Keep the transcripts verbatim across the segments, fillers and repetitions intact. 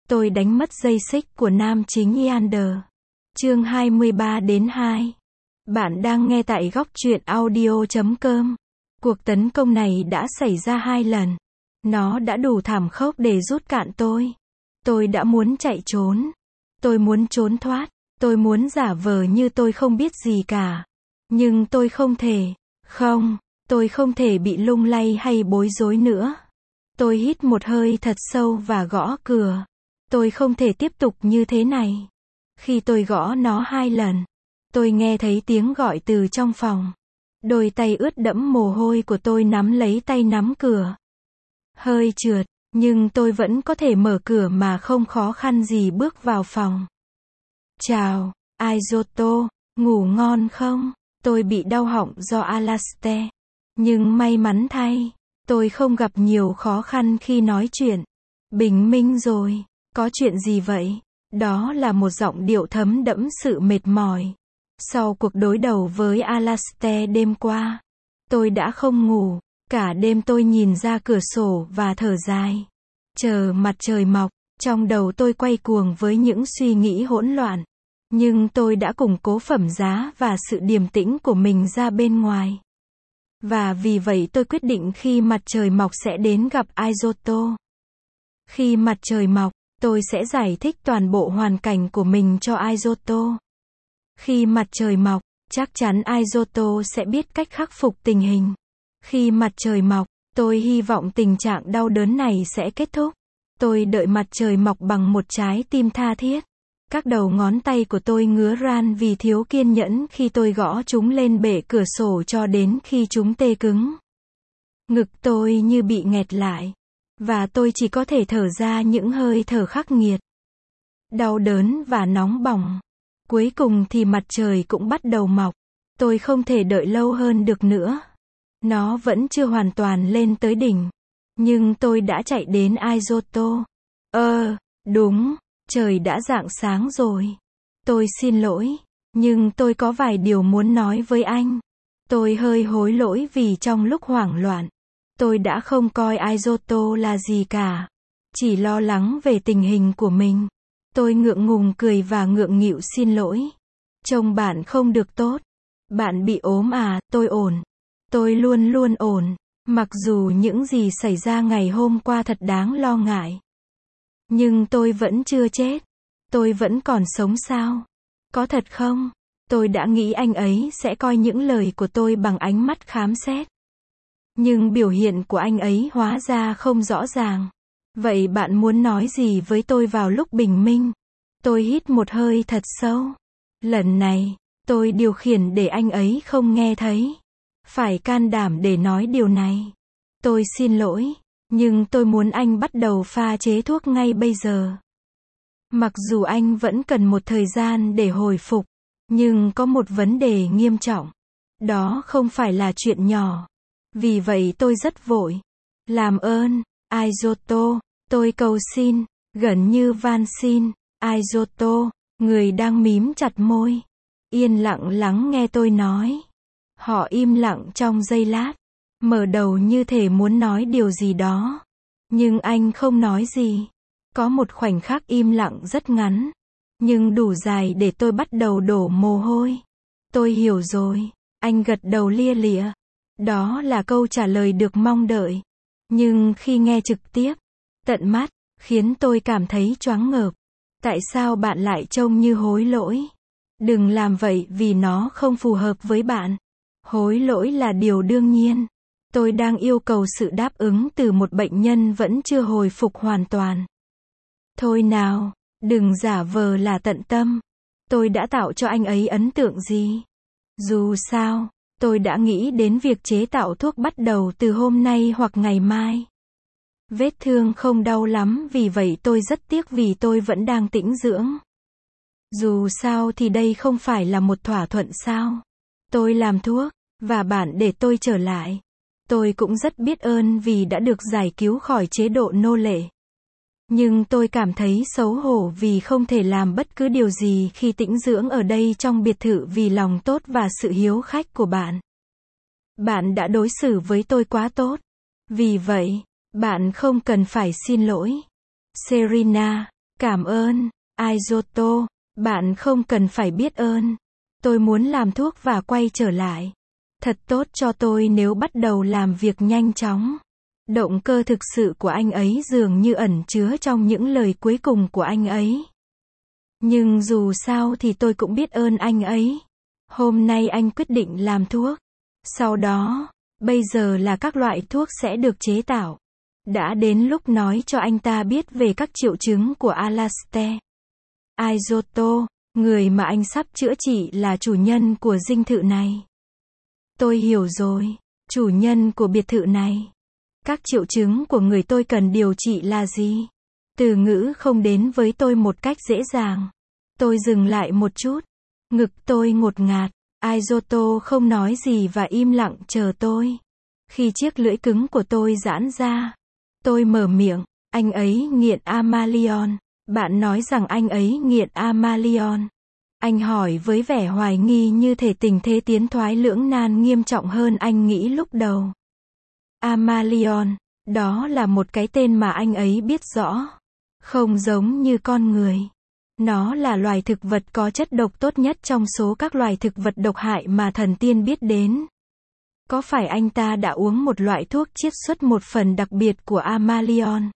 Tôi đánh mất dây xích của nam chính Eander. Chương hai mươi ba đến hai. Bạn đang nghe tại góc truyện audio chấm com. Cuộc tấn công này đã xảy ra hai lần. Nó đã đủ thảm khốc để rút cạn tôi. Tôi đã muốn chạy trốn. Tôi muốn trốn thoát. Tôi muốn giả vờ như tôi không biết gì cả. Nhưng tôi không thể. Không, tôi không thể bị lung lay hay bối rối nữa. Tôi hít một hơi thật sâu và gõ cửa. Tôi không thể tiếp tục như thế này. Khi tôi gõ nó hai lần, tôi nghe thấy tiếng gọi từ trong phòng. Đôi tay ướt đẫm mồ hôi của tôi nắm lấy tay nắm cửa. Hơi trượt, nhưng tôi vẫn có thể mở cửa mà không khó khăn gì bước vào phòng. Chào, Isoto, ngủ ngon không? Tôi bị đau họng do Alastair. Nhưng may mắn thay, tôi không gặp nhiều khó khăn khi nói chuyện. Bình minh rồi, có chuyện gì vậy? Đó là một giọng điệu thấm đẫm sự mệt mỏi. Sau cuộc đối đầu với Alastair đêm qua, tôi đã không ngủ. Cả đêm tôi nhìn ra cửa sổ và thở dài. Chờ mặt trời mọc, trong đầu tôi quay cuồng với những suy nghĩ hỗn loạn. Nhưng tôi đã củng cố phẩm giá và sự điềm tĩnh của mình ra bên ngoài. Và vì vậy tôi quyết định khi mặt trời mọc sẽ đến gặp Isoto. Khi mặt trời mọc, tôi sẽ giải thích toàn bộ hoàn cảnh của mình cho Isoto. Khi mặt trời mọc, chắc chắn Isoto sẽ biết cách khắc phục tình hình. Khi mặt trời mọc, tôi hy vọng tình trạng đau đớn này sẽ kết thúc. Tôi đợi mặt trời mọc bằng một trái tim tha thiết. Các đầu ngón tay của tôi ngứa ran vì thiếu kiên nhẫn khi tôi gõ chúng lên bệ cửa sổ cho đến khi chúng tê cứng. Ngực tôi như bị nghẹt lại. Và tôi chỉ có thể thở ra những hơi thở khắc nghiệt. Đau đớn và nóng bỏng. Cuối cùng thì mặt trời cũng bắt đầu mọc. Tôi không thể đợi lâu hơn được nữa. Nó vẫn chưa hoàn toàn lên tới đỉnh. Nhưng tôi đã chạy đến Isoto. Ơ, đúng, trời đã rạng sáng rồi. Tôi xin lỗi, nhưng tôi có vài điều muốn nói với anh. Tôi hơi hối lỗi vì trong lúc hoảng loạn, tôi đã không coi Isoto là gì cả. Chỉ lo lắng về tình hình của mình. Tôi ngượng ngùng cười và ngượng nghịu xin lỗi. Trông bạn không được tốt. Bạn bị ốm à? Tôi ổn. Tôi luôn luôn ổn. Mặc dù những gì xảy ra ngày hôm qua thật đáng lo ngại. Nhưng tôi vẫn chưa chết. Tôi vẫn còn sống sao? Có thật không? Tôi đã nghĩ anh ấy sẽ coi những lời của tôi bằng ánh mắt khám xét. Nhưng biểu hiện của anh ấy hóa ra không rõ ràng. Vậy bạn muốn nói gì với tôi vào lúc bình minh? Tôi hít một hơi thật sâu. Lần này, tôi điều khiển để anh ấy không nghe thấy. Phải can đảm để nói điều này. Tôi xin lỗi, nhưng tôi muốn anh bắt đầu pha chế thuốc ngay bây giờ. Mặc dù anh vẫn cần một thời gian để hồi phục, nhưng có một vấn đề nghiêm trọng. Đó không phải là chuyện nhỏ. Vì vậy tôi rất vội. Làm ơn, Isoto, tôi cầu xin, gần như van xin. Isoto, người đang mím chặt môi, yên lặng lắng nghe tôi nói. Họ im lặng trong giây lát, mở đầu như thể muốn nói điều gì đó. Nhưng anh không nói gì. Có một khoảnh khắc im lặng rất ngắn, nhưng đủ dài để tôi bắt đầu đổ mồ hôi. Tôi hiểu rồi, anh gật đầu lia lịa. Đó là câu trả lời được mong đợi. Nhưng khi nghe trực tiếp, tận mắt, khiến tôi cảm thấy choáng ngợp. Tại sao bạn lại trông như hối lỗi? Đừng làm vậy vì nó không phù hợp với bạn. Hối lỗi là điều đương nhiên. Tôi đang yêu cầu sự đáp ứng từ một bệnh nhân vẫn chưa hồi phục hoàn toàn. Thôi nào, đừng giả vờ là tận tâm. Tôi đã tạo cho anh ấy ấn tượng gì? Dù sao, tôi đã nghĩ đến việc chế tạo thuốc bắt đầu từ hôm nay hoặc ngày mai. Vết thương không đau lắm vì vậy tôi rất tiếc vì tôi vẫn đang tĩnh dưỡng. Dù sao thì đây không phải là một thỏa thuận sao? Tôi làm thuốc, và bạn để tôi trở lại. Tôi cũng rất biết ơn vì đã được giải cứu khỏi chế độ nô lệ. Nhưng tôi cảm thấy xấu hổ vì không thể làm bất cứ điều gì khi tĩnh dưỡng ở đây trong biệt thự vì lòng tốt và sự hiếu khách của bạn. Bạn đã đối xử với tôi quá tốt. Vì vậy, bạn không cần phải xin lỗi. Serena, Cảm ơn, Isoto, bạn không cần phải biết ơn. Tôi muốn làm thuốc và quay trở lại. Thật tốt cho tôi nếu bắt đầu làm việc nhanh chóng. Động cơ thực sự của anh ấy dường như ẩn chứa trong những lời cuối cùng của anh ấy. Nhưng dù sao thì tôi cũng biết ơn anh ấy. Hôm nay anh quyết định làm thuốc. Sau đó, bây giờ là các loại thuốc sẽ được chế tạo. Đã đến lúc nói cho anh ta biết về các triệu chứng của Alastair. Isoto, người mà anh sắp chữa trị là chủ nhân của dinh thự này. Tôi hiểu rồi, chủ nhân của biệt thự này. Các triệu chứng của người tôi cần điều trị là gì? Từ ngữ không đến với tôi một cách dễ dàng. Tôi dừng lại một chút. Ngực tôi ngột ngạt. Isoto không nói gì và im lặng chờ tôi. Khi chiếc lưỡi cứng của tôi giãn ra, tôi mở miệng. Anh ấy nghiện Amalion. Bạn nói rằng anh ấy nghiện Amalion. Anh hỏi với vẻ hoài nghi như thể tình thế tiến thoái lưỡng nan nghiêm trọng hơn anh nghĩ lúc đầu. Amalion, đó là một cái tên mà anh ấy biết rõ. Không giống như con người. Nó là loài thực vật có chất độc tốt nhất trong số các loài thực vật độc hại mà thần tiên biết đến. Có phải anh ta đã uống một loại thuốc chiết xuất một phần đặc biệt của Amalion?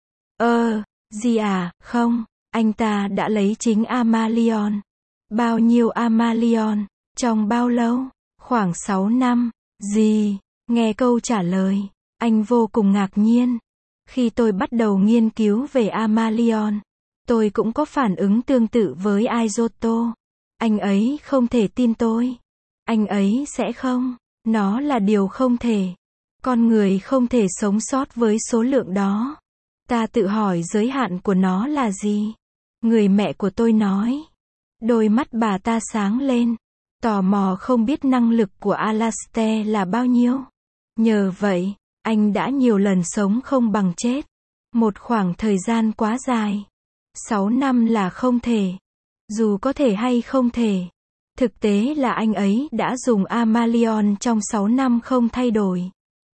Ơ, gì à, không, anh ta đã lấy chính Amalion. Bao nhiêu Amalion? Trong bao lâu? Khoảng sáu năm. Gì? Nghe câu trả lời, anh vô cùng ngạc nhiên. Khi tôi bắt đầu nghiên cứu về Amalion, tôi cũng có phản ứng tương tự với Isoto. Anh ấy không thể tin tôi. Anh ấy sẽ không. Nó là điều không thể. Con người không thể sống sót với số lượng đó. Ta tự hỏi giới hạn của nó là gì? Người mẹ của tôi nói. Đôi mắt bà ta sáng lên. Tò mò không biết năng lực của Alastair là bao nhiêu. Nhờ vậy, anh đã nhiều lần sống không bằng chết. Một khoảng thời gian quá dài. Sáu năm là không thể. Dù có thể hay không thể. Thực tế là anh ấy đã dùng Amalion trong sáu năm không thay đổi.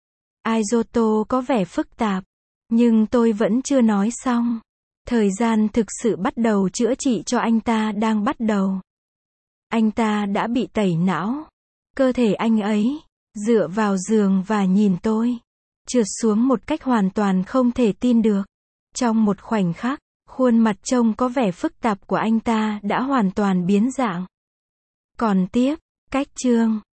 Isoto có vẻ phức tạp. Nhưng tôi vẫn chưa nói xong. Thời gian thực sự bắt đầu chữa trị cho anh ta đang bắt đầu. Anh ta đã bị tẩy não. Cơ thể anh ấy, dựa vào giường và nhìn tôi, trượt xuống một cách hoàn toàn không thể tin được. Trong một khoảnh khắc, khuôn mặt trông có vẻ phức tạp của anh ta đã hoàn toàn biến dạng. Còn tiếp, cách chương